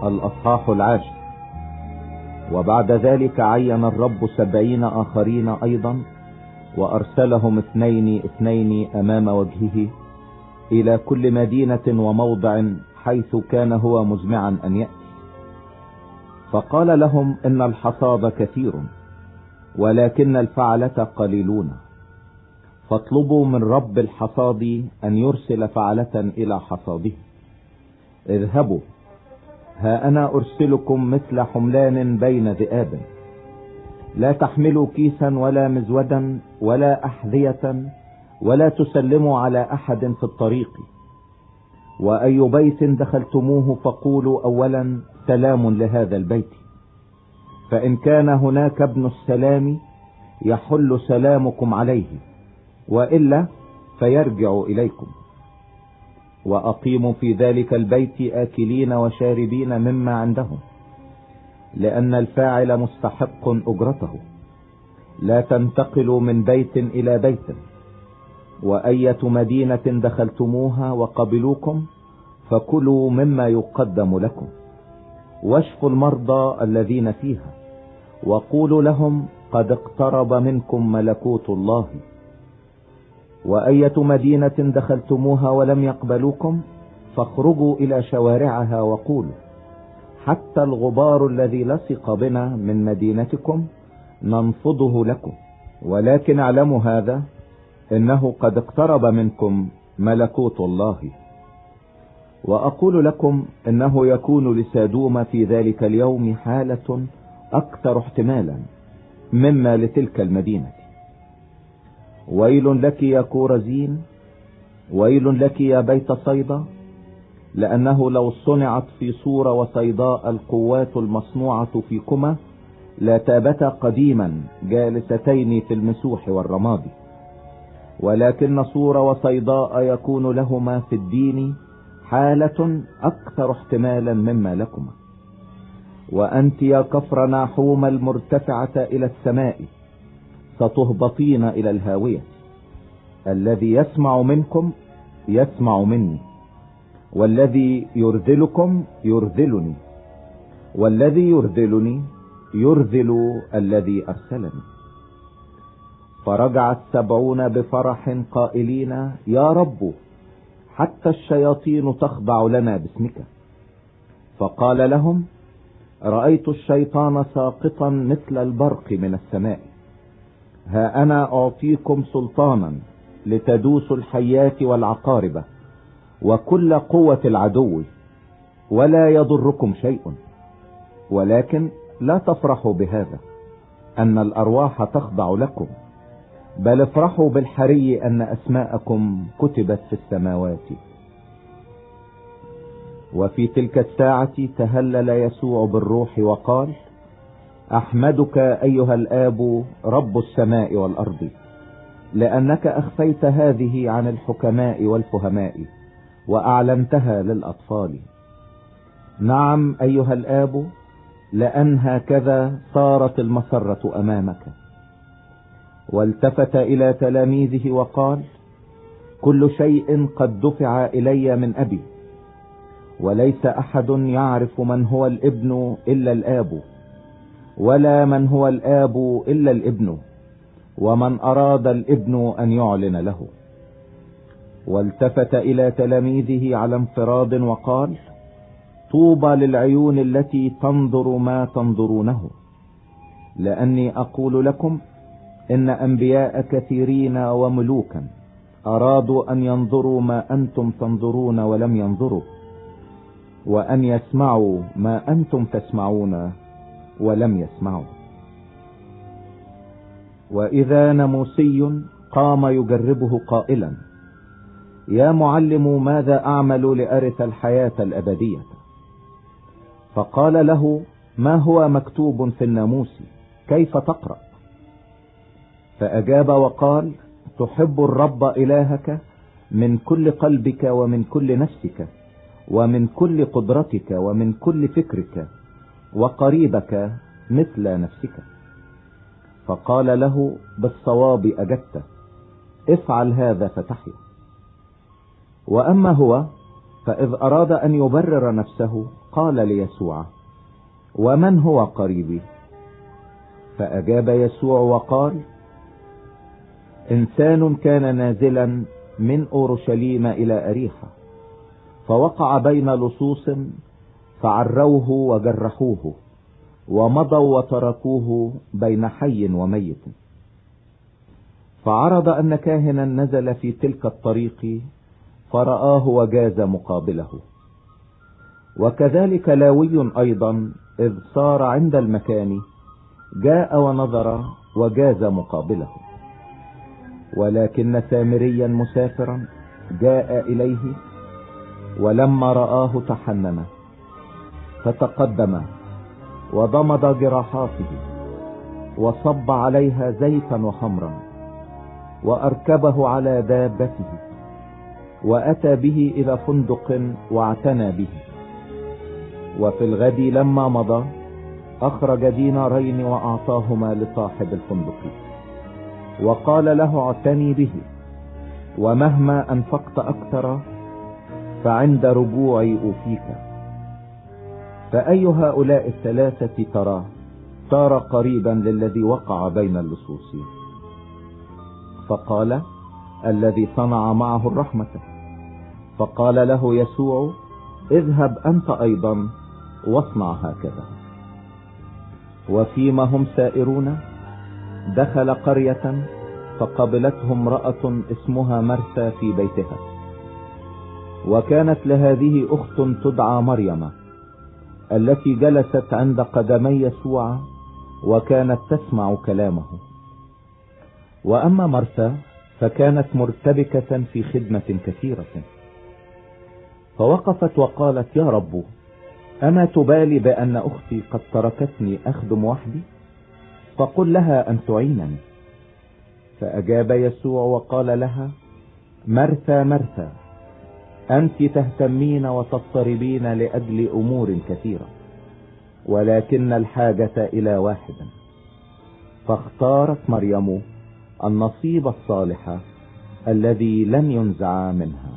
الأصحاح 10. وبعد ذلك عين الرب 70 آخرين أيضا، وأرسلهم 2 أمام وجهه إلى كل مدينة وموضع حيث كان هو مزمعا أن يأتي. فقال لهم إن الحصاد كثير ولكن الفعلة قليلون، فاطلبوا من رب الحصاد أن يرسل فعلة إلى حصاده. اذهبوا، ها أنا أرسلكم مثل حملان بين ذئاب، لا تحملوا كيسا ولا مزودا ولا أحذية، ولا تسلموا على أحد في الطريق. وأي بيت دخلتموه فقولوا أولا سلام لهذا البيت، فإن كان هناك ابن السلام يحل سلامكم عليه، وإلا فيرجع إليكم. وأقيموا في ذلك البيت آكلين وشاربين مما عندهم، لأن الفاعل مستحق أجرته. لا تنتقلوا من بيت إلى بيت. وأية مدينة دخلتموها وقبلوكم فكلوا مما يقدم لكم، واشفوا المرضى الذين فيها، وقولوا لهم قد اقترب منكم ملكوت الله. وأية مدينة دخلتموها ولم يقبلوكم فاخرجوا إلى شوارعها وقولوا حتى الغبار الذي لصق بنا من مدينتكم ننفضه لكم، ولكن اعلموا هذا إنه قد اقترب منكم ملكوت الله. وأقول لكم إنه يكون لسادوم في ذلك اليوم حالة أكثر احتمالا مما لتلك المدينة. ويل لك يا كورزين، ويل لك يا بيت صيدا، لأنه لو صنعت في صور وصيداء القوات المصنوعة فيكما لتابتا قديما جالستين في المسوح والرماد، ولكن صور وصيداء يكون لهما في الدين حالة أكثر احتمالا مما لكما. وأنت يا كفر ناحوم المرتفعة إلى السماء ستهبطين إلى الهاوية. الذي يسمع منكم يسمع مني، والذي يرذلكم يرذلني، والذي يرذلني يرذل الذي أرسلني. فرجع 70 بفرح قائلين يا رب، حتى الشياطين تخضع لنا باسمك. فقال لهم رأيت الشيطان ساقطا مثل البرق من السماء. ها أنا أعطيكم سلطانا لتدوسوا الحيات والعقارب وكل قوة العدو، ولا يضركم شيء. ولكن لا تفرحوا بهذا أن الأرواح تخضع لكم، بل افرحوا بالحري أن أسماءكم كتبت في السماوات. وفي تلك الساعة تهلل يسوع بالروح وقال أحمدك أيها الآب رب السماء والأرض، لأنك أخفيت هذه عن الحكماء والفهماء وأعلنتها للأطفال. نعم أيها الآب، لأن هكذا صارت المسرة أمامك. والتفت إلى تلاميذه وقال كل شيء قد دفع إلي من أبي، وليس أحد يعرف من هو الابن إلا الآب، ولا من هو الآب إلا الابن، ومن أراد الابن أن يعلن له. والتفت إلى تلاميذه على انفراد وقال طوبى للعيون التي تنظر ما تنظرونه، لأني أقول لكم إن أنبياء كثيرين وملوكا أرادوا أن ينظروا ما أنتم تنظرون ولم ينظروا، وأن يسمعوا ما أنتم تسمعون ولم يسمعوا. وإذا ناموسي قام يجربه قائلا يا معلم ماذا أعمل لأرث الحياة الأبدية؟ فقال له ما هو مكتوب في الناموس كيف تقرأ؟ فأجاب وقال تحب الرب إلهك من كل قلبك ومن كل نفسك ومن كل قدرتك ومن كل فكرك، وقريبك مثل نفسك. فقال له بالصواب أجبت، افعل هذا فتحيا. وأما هو فإذ أراد أن يبرر نفسه قال ليسوع: ومن هو قريبي؟ فأجاب يسوع وقال: إنسان كان نازلا من أورشليم إلى أريحة، فوقع بين لصوص فعروه وجرحوه، ومضوا وتركوه بين حي وميت. فعرض أن كاهنا نزل في تلك الطريق فرآه وجاز مقابله. وكذلك لاوي أيضا إذ صار عند المكان جاء ونظر وجاز مقابله. ولكن سامريا مسافرا جاء إليه، ولما رآه تحنن، فتقدم وضمد جراحاته وصب عليها زيتا وخمرا، وأركبه على دابته وأتى به إلى فندق واعتنى به. وفي الغد لما مضى أخرج دينارين وأعطاهما لصاحب الفندق، وقال له: اعتني به، ومهما أنفقت أكثر فعند رجوعي أوفيك. فأي هؤلاء الثلاثة تراه صار قريبا للذي وقع بين اللصوص؟ فقال: الذي صنع معه الرحمة. فقال له يسوع: اذهب أنت أيضا واصنع هكذا. وفيما هم سائرون دخل قرية، فقبلته امرأة اسمها مرثا في بيتها. وكانت لهذه أخت تدعى مريم، التي جلست عند قدمي يسوع وكانت تسمع كلامه. وأما مرثا فكانت مرتبكة في خدمة كثيرة. فوقفت وقالت: يا رب، أما تبالي بأن أختي قد تركتني أخدم وحدي؟ فقل لها أن تعينني. فأجاب يسوع وقال لها: مرثا مرثا، أنت تهتمين وتضطربين لأجل أمور كثيرة، ولكن الحاجة إلى واحد، فاختارت مريم النصيب الصالح الذي لن ينزع منها.